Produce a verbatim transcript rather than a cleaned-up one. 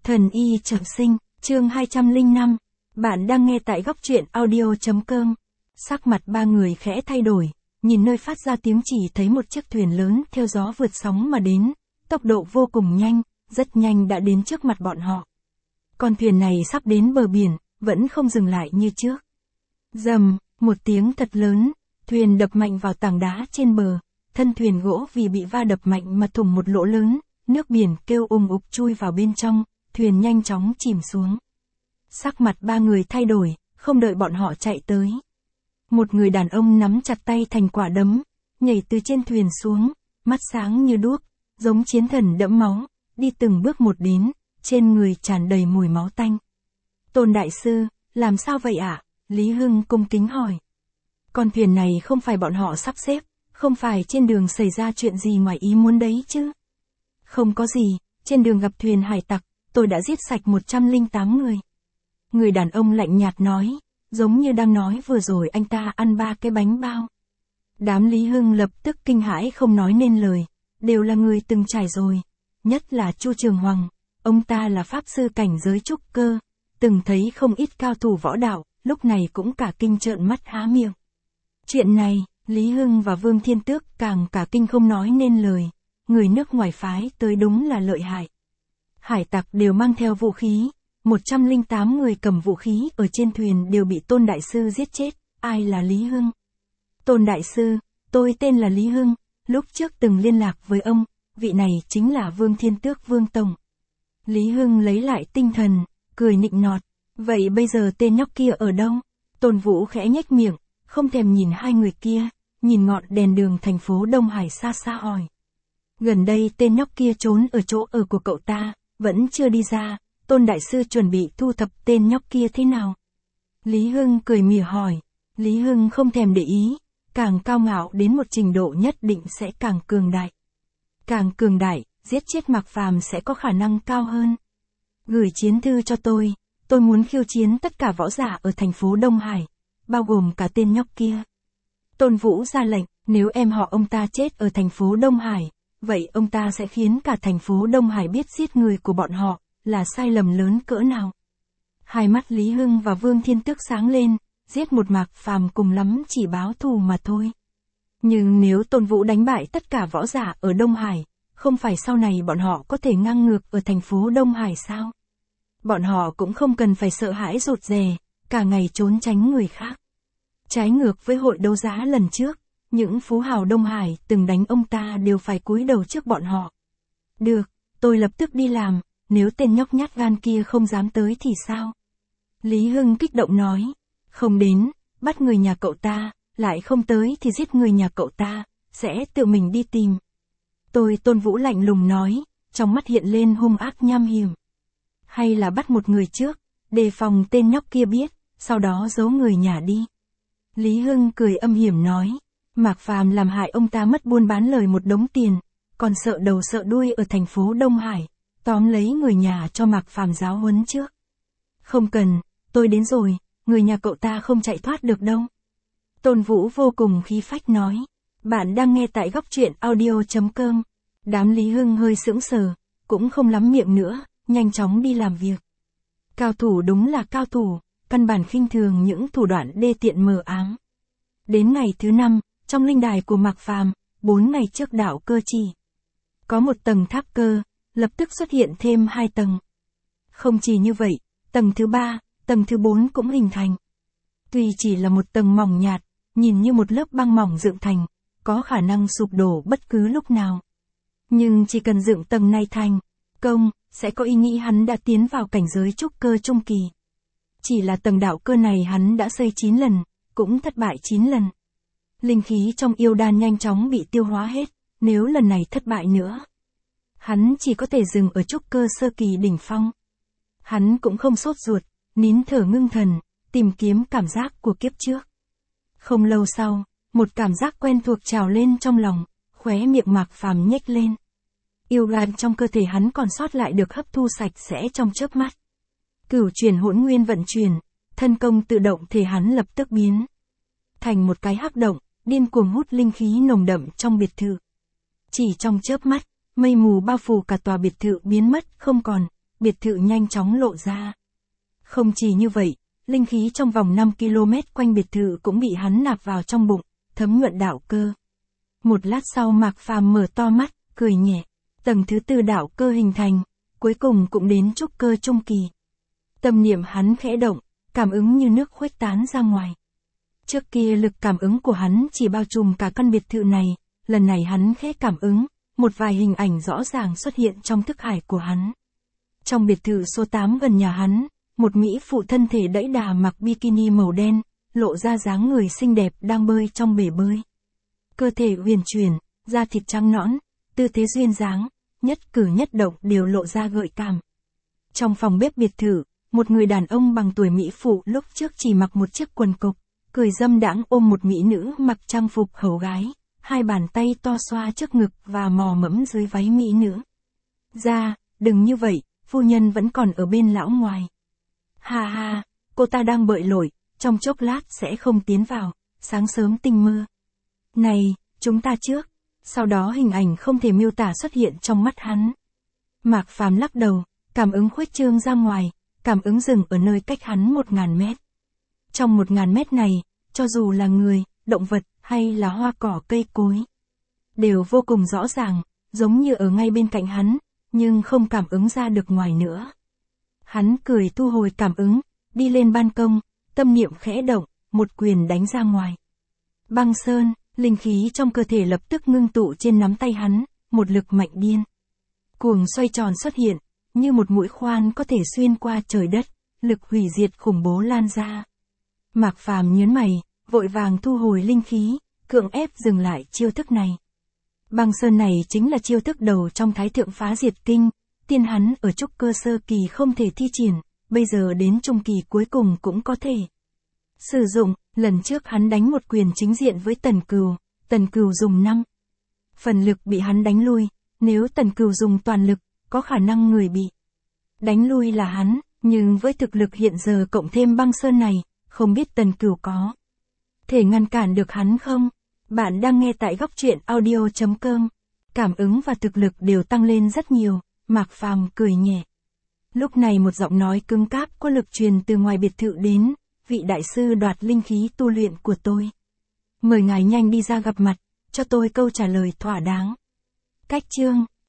Thần y trọng sinh, chương hai trăm lẻ năm. Bạn đang nghe tại góc truyện audio.com. Sắc mặt ba người khẽ thay đổi, nhìn nơi phát ra tiếng chỉ thấy một chiếc thuyền lớn theo gió vượt sóng mà đến, tốc độ vô cùng nhanh, rất nhanh đã đến trước mặt bọn họ. Con thuyền này sắp đến bờ biển, vẫn không dừng lại như trước. Rầm, một tiếng thật lớn, thuyền đập mạnh vào tảng đá trên bờ, thân thuyền gỗ vì bị va đập mạnh mà thủng một lỗ lớn, nước biển kêu ùng ục chui vào bên trong, thuyền nhanh chóng chìm xuống. Sắc mặt ba người thay đổi, không đợi bọn họ chạy tới. Một người đàn ông nắm chặt tay thành quả đấm, nhảy từ trên thuyền xuống, mắt sáng như đuốc, giống chiến thần đẫm máu, đi từng bước một đến, trên người tràn đầy mùi máu tanh. Tôn đại sư, làm sao vậy ạ? À? Lý Hưng cung kính hỏi. Con thuyền này không phải bọn họ sắp xếp, không phải trên đường xảy ra chuyện gì ngoài ý muốn đấy chứ? Không có gì, trên đường gặp thuyền hải tặc, tôi đã giết sạch một trăm lẻ tám người. Người đàn ông lạnh nhạt nói, giống như đang nói vừa rồi anh ta ăn ba cái bánh bao. Đám Lý Hưng lập tức kinh hãi không nói nên lời, đều là người từng trải rồi, nhất là Chu Trường Hoàng, ông ta là pháp sư cảnh giới trúc cơ, từng thấy không ít cao thủ võ đạo, lúc này cũng cả kinh trợn mắt há miệng. Chuyện này, Lý Hưng và Vương Thiên Tước càng cả kinh không nói nên lời, người nước ngoài phái tới đúng là lợi hại. Hải tặc đều mang theo vũ khí, một trăm lẻ tám người cầm vũ khí ở trên thuyền đều bị Tôn đại sư giết chết, ai là Lý Hưng? Tôn đại sư, tôi tên là Lý Hưng, lúc trước từng liên lạc với ông, vị này chính là Vương Thiên Tước Vương Tổng. Lý Hưng lấy lại tinh thần, cười nịnh nọt, vậy bây giờ tên nhóc kia ở đâu? Tôn Vũ khẽ nhếch miệng, không thèm nhìn hai người kia, nhìn ngọn đèn đường thành phố Đông Hải xa xa hỏi. Gần đây tên nhóc kia trốn ở chỗ ở của cậu ta, vẫn chưa đi ra, Tôn đại sư chuẩn bị thu thập tên nhóc kia thế nào? Lý Hưng cười mỉa hỏi, Lý Hưng không thèm để ý, càng cao ngạo đến một trình độ nhất định sẽ càng cường đại. Càng cường đại, giết chết Mạc Phàm sẽ có khả năng cao hơn. Gửi chiến thư cho tôi, tôi muốn khiêu chiến tất cả võ giả ở thành phố Đông Hải, bao gồm cả tên nhóc kia. Tôn Vũ ra lệnh, nếu em họ ông ta chết ở thành phố Đông Hải, vậy ông ta sẽ khiến cả thành phố Đông Hải biết giết người của bọn họ là sai lầm lớn cỡ nào. Hai mắt Lý Hưng và Vương Thiên Tước sáng lên, giết một Mạc Phàm cùng lắm chỉ báo thù mà thôi. Nhưng nếu Tôn Vũ đánh bại tất cả võ giả ở Đông Hải, không phải sau này bọn họ có thể ngang ngược ở thành phố Đông Hải sao? Bọn họ cũng không cần phải sợ hãi rụt rè, cả ngày trốn tránh người khác. Trái ngược với hội đấu giá lần trước, những phú hào Đông Hải từng đánh ông ta đều phải cúi đầu trước bọn họ. Được, tôi lập tức đi làm, nếu tên nhóc nhát gan kia không dám tới thì sao? Lý Hưng kích động nói, không đến, bắt người nhà cậu ta, lại không tới thì giết người nhà cậu ta, sẽ tự mình đi tìm. Tôi Tôn Vũ lạnh lùng nói, trong mắt hiện lên hung ác nham hiểm. Hay là bắt một người trước, đề phòng tên nhóc kia biết, sau đó giấu người nhà đi. Lý Hưng cười âm hiểm nói, Mạc Phàm làm hại ông ta mất buôn bán lời một đống tiền, còn sợ đầu sợ đuôi ở thành phố Đông Hải, tóm lấy người nhà cho Mạc Phàm giáo huấn trước. Không cần, tôi đến rồi, người nhà cậu ta không chạy thoát được đâu. Tôn Vũ vô cùng khí phách nói, bạn đang nghe tại góc truyện audio.com. Đám Lý Hưng hơi sững sờ, cũng không lắm miệng nữa, nhanh chóng đi làm việc. Cao thủ đúng là cao thủ, căn bản khinh thường những thủ đoạn đê tiện mờ ám. Đến ngày thứ năm, trong linh đài của Mạc Phàm, bốn ngày trước đạo cơ chỉ. Có một tầng tháp cơ, lập tức xuất hiện thêm hai tầng. Không chỉ như vậy, tầng thứ ba, tầng thứ bốn cũng hình thành. Tuy chỉ là một tầng mỏng nhạt, nhìn như một lớp băng mỏng dựng thành, có khả năng sụp đổ bất cứ lúc nào. Nhưng chỉ cần dựng tầng này thành công, sẽ có ý nghĩ hắn đã tiến vào cảnh giới trúc cơ trung kỳ. Chỉ là tầng đạo cơ này hắn đã xây chín lần, cũng thất bại chín lần. Linh khí trong yêu đan nhanh chóng bị tiêu hóa hết, nếu lần này thất bại nữa, hắn chỉ có thể dừng ở trúc cơ sơ kỳ đỉnh phong. Hắn cũng không sốt ruột, nín thở ngưng thần, tìm kiếm cảm giác của kiếp trước. Không lâu sau, một cảm giác quen thuộc trào lên trong lòng, khóe miệng Mạc Phàm nhếch lên. Yêu đan trong cơ thể hắn còn sót lại được hấp thu sạch sẽ trong chớp mắt. Cửu chuyển hỗn nguyên vận chuyển, thân công tự động thể hắn lập tức biến thành một cái hắc động, điên cuồng hút linh khí nồng đậm trong biệt thự. Chỉ trong chớp mắt, mây mù bao phủ cả tòa biệt thự biến mất không còn, biệt thự nhanh chóng lộ ra. Không chỉ như vậy, linh khí trong vòng năm ki lô mét quanh biệt thự cũng bị hắn nạp vào trong bụng, thấm nhuận đạo cơ. Một lát sau Mạc Phàm mở to mắt, cười nhẹ. Tầng thứ tư đạo cơ hình thành, cuối cùng cũng đến trúc cơ trung kỳ. Tâm niệm hắn khẽ động, cảm ứng như nước khuếch tán ra ngoài. Trước kia lực cảm ứng của hắn chỉ bao trùm cả căn biệt thự này, lần này hắn khẽ cảm ứng, một vài hình ảnh rõ ràng xuất hiện trong thức hải của hắn. Trong biệt thự số tám gần nhà hắn, một mỹ phụ thân thể đẫy đà mặc bikini màu đen, lộ ra dáng người xinh đẹp đang bơi trong bể bơi. Cơ thể uyển chuyển, da thịt trắng nõn, tư thế duyên dáng, nhất cử nhất động đều lộ ra gợi cảm. Trong phòng bếp biệt thự, một người đàn ông bằng tuổi mỹ phụ lúc trước chỉ mặc một chiếc quần cộc, cười dâm đãng ôm một mỹ nữ mặc trang phục hầu gái, hai bàn tay to xoa trước ngực và mò mẫm dưới váy mỹ nữ. Ra, đừng như vậy, phu nhân vẫn còn ở bên lão ngoài. Ha ha, cô ta đang bợi lội, trong chốc lát sẽ không tiến vào, sáng sớm tinh mơ. Này, chúng ta trước. Sau đó hình ảnh không thể miêu tả xuất hiện trong mắt hắn. Mạc Phàm lắc đầu, cảm ứng khuếch trương ra ngoài, cảm ứng dừng ở nơi cách hắn một ngàn mét. Trong một ngàn mét này, cho dù là người, động vật, hay là hoa cỏ cây cối, đều vô cùng rõ ràng, giống như ở ngay bên cạnh hắn, nhưng không cảm ứng ra được ngoài nữa. Hắn cười thu hồi cảm ứng, đi lên ban công, tâm niệm khẽ động, một quyền đánh ra ngoài. Băng sơn, linh khí trong cơ thể lập tức ngưng tụ trên nắm tay hắn, một lực mạnh điên. Cuồng xoay tròn xuất hiện, như một mũi khoan có thể xuyên qua trời đất, lực hủy diệt khủng bố lan ra. Mạc Phàm nhớn mày, vội vàng thu hồi linh khí, cưỡng ép dừng lại chiêu thức này. Băng sơn này chính là chiêu thức đầu trong Thái Thượng Phá Diệt Kinh, tiên hắn ở trúc cơ sơ kỳ không thể thi triển, bây giờ đến trung kỳ cuối cùng cũng có thể sử dụng. Lần trước hắn đánh một quyền chính diện với Tần Cừu, Tần Cừu dùng năm phần lực bị hắn đánh lui, nếu Tần Cừu dùng toàn lực, có khả năng người bị đánh lui là hắn, nhưng với thực lực hiện giờ cộng thêm băng sơn này, không biết Tần Cừu có thể ngăn cản được hắn không? Bạn đang nghe tại góc truyện audio chấm com. Cảm ứng và thực lực đều tăng lên rất nhiều, Mạc Phàm cười nhẹ. Lúc này một giọng nói cứng cáp có lực truyền từ ngoài biệt thự đến. Vị đại sư đoạt linh khí tu luyện của tôi. Mời ngài nhanh đi ra gặp mặt, cho tôi câu trả lời thỏa đáng. Cách chương